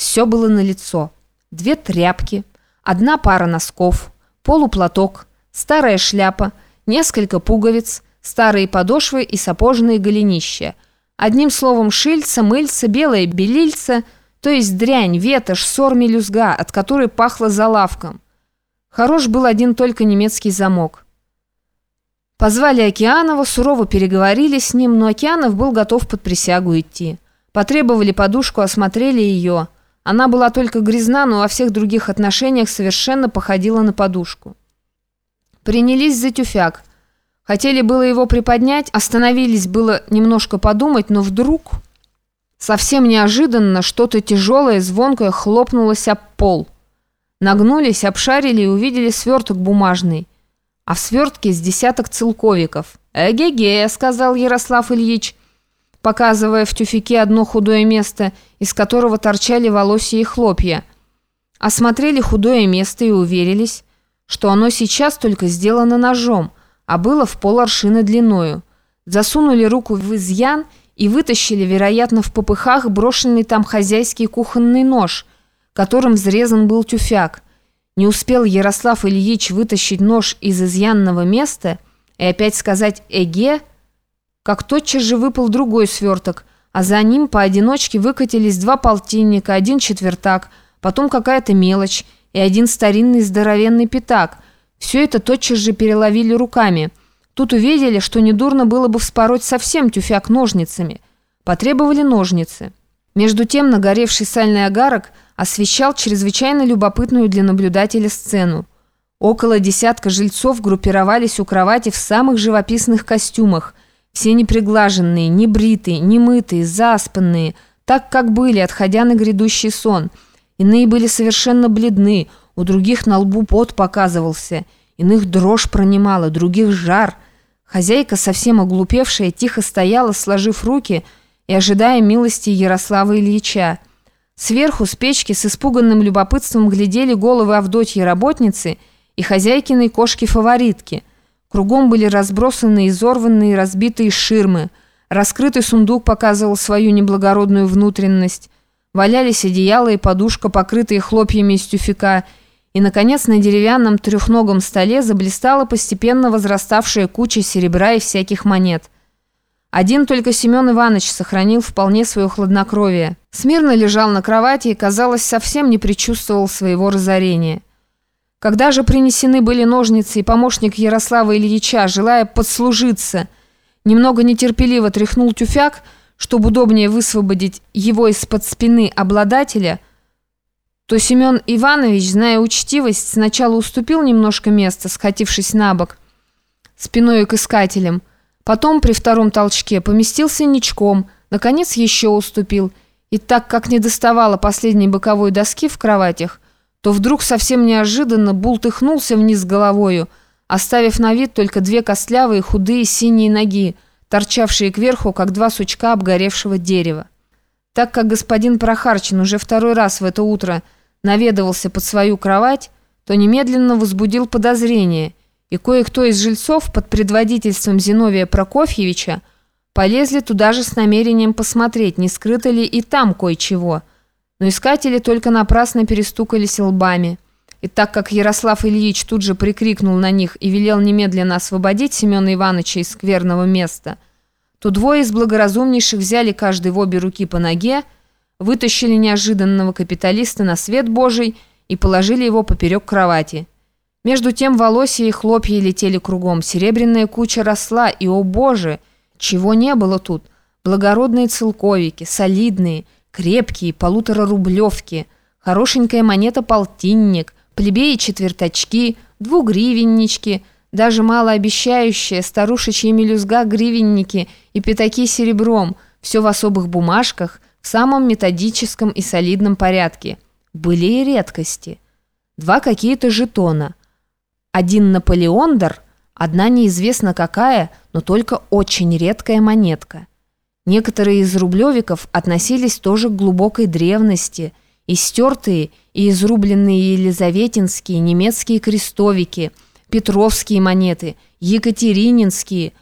Все было налицо. 2 тряпки, 1 пара носков, полуплаток, старая шляпа, несколько пуговиц, старые подошвы и сапожные голенища. Одним словом, шильца, мыльца, белое белильце, то есть дрянь, ветошь, ссор, мелюзга, от которой пахло залавком. Хорош был один только немецкий замок. Позвали Океанова, сурово переговорили с ним, но Океанов был готов под присягу идти. Потребовали подушку, осмотрели ее. Она была только грязна, но во всех других отношениях совершенно походила на подушку. Принялись за тюфяк. Хотели было его приподнять, остановились было немножко подумать, но вдруг, совсем неожиданно, что-то тяжелое, звонкое хлопнулось об пол. Нагнулись, обшарили и увидели сверток бумажный, а в свертке с десяток целковиков. «Эге-ге», — сказал Ярослав Ильич, показывая в тюфяке одно худое место, из которого торчали волосья и хлопья. Осмотрели худое место и уверились, что оно сейчас только сделано ножом, а было в пол-аршина длиною. Засунули руку в изъян и вытащили, вероятно, в попыхах брошенный там хозяйский кухонный нож, которым взрезан был тюфяк. Не успел Ярослав Ильич вытащить нож из изъянного места и опять сказать «эге», как тотчас же выпал другой сверток, а за ним поодиночке выкатились 2 полтинника, 1 четвертак, потом какая-то мелочь и 1 старинный здоровенный пятак. Все это тотчас же переловили руками. Тут увидели, что недурно было бы вспороть совсем тюфяк ножницами. Потребовали ножницы. Между тем нагоревший сальный агарок освещал чрезвычайно любопытную для наблюдателя сцену. Около десятка жильцов группировались у кровати в самых живописных костюмах, все неприглаженные, небритые, немытые, заспанные, так как были, отходя на грядущий сон. Иные были совершенно бледны, у других на лбу пот показывался, иных дрожь пронимала, других жар. Хозяйка, совсем оглупевшая, тихо стояла, сложив руки и ожидая милости Ярослава Ильича. Сверху с печки с испуганным любопытством глядели головы Авдотьи работницы и хозяйкиной кошки-фаворитки. Кругом были разбросаны изорванные и разбитые ширмы. Раскрытый сундук показывал свою неблагородную внутренность. Валялись одеяло и подушка, покрытые хлопьями из тюфяка. И, наконец, на деревянном трехногом столе заблистала постепенно возраставшая куча серебра и всяких монет. Один только Семен Иванович сохранил вполне свое хладнокровие. Смирно лежал на кровати и, казалось, совсем не предчувствовал своего разорения. Когда же принесены были ножницы, и помощник Ярослава Ильича, желая подслужиться, немного нетерпеливо тряхнул тюфяк, чтобы удобнее высвободить его из-под спины обладателя, то Семен Иванович, зная учтивость, сначала уступил немножко места, скатившись на бок, спиной к искателям, потом при втором толчке поместился ничком, наконец еще уступил, и так как не доставало последней боковой доски в кроватях, то вдруг совсем неожиданно бултыхнулся вниз головою, оставив на вид только 2 костлявые худые синие ноги, торчавшие кверху, как 2 сучка обгоревшего дерева. Так как господин Прохарчин уже 2-й раз в это утро наведывался под свою кровать, то немедленно возбудил подозрение, и кое-кто из жильцов под предводительством Зиновия Прокофьевича полезли туда же с намерением посмотреть, не скрыто ли и там кое-чего. Но искатели только напрасно перестукались лбами. И так как Ярослав Ильич тут же прикрикнул на них и велел немедленно освободить Семена Ивановича из скверного места, то 2 из благоразумнейших взяли каждый в обе руки по ноге, вытащили неожиданного капиталиста на свет Божий и положили его поперек кровати. Между тем волосья и хлопья летели кругом, серебряная куча росла, и, о боже, чего не было тут! Благородные целковики, солидные, крепкие, 1,5-рублевки, хорошенькая монета-полтинник, плебеи-четвертачки, 2-гривеннички, даже малообещающая старушечья мелюзга гривенники и пятаки серебром, все в особых бумажках, в самом методическом и солидном порядке. Были и редкости. 2 какие-то жетона. 1 наполеондер, 1 неизвестно какая, но только очень редкая монетка. Некоторые из рублевиков относились тоже к глубокой древности, и стертые, и изрубленные елизаветинские, немецкие крестовики, петровские монеты, екатерининские,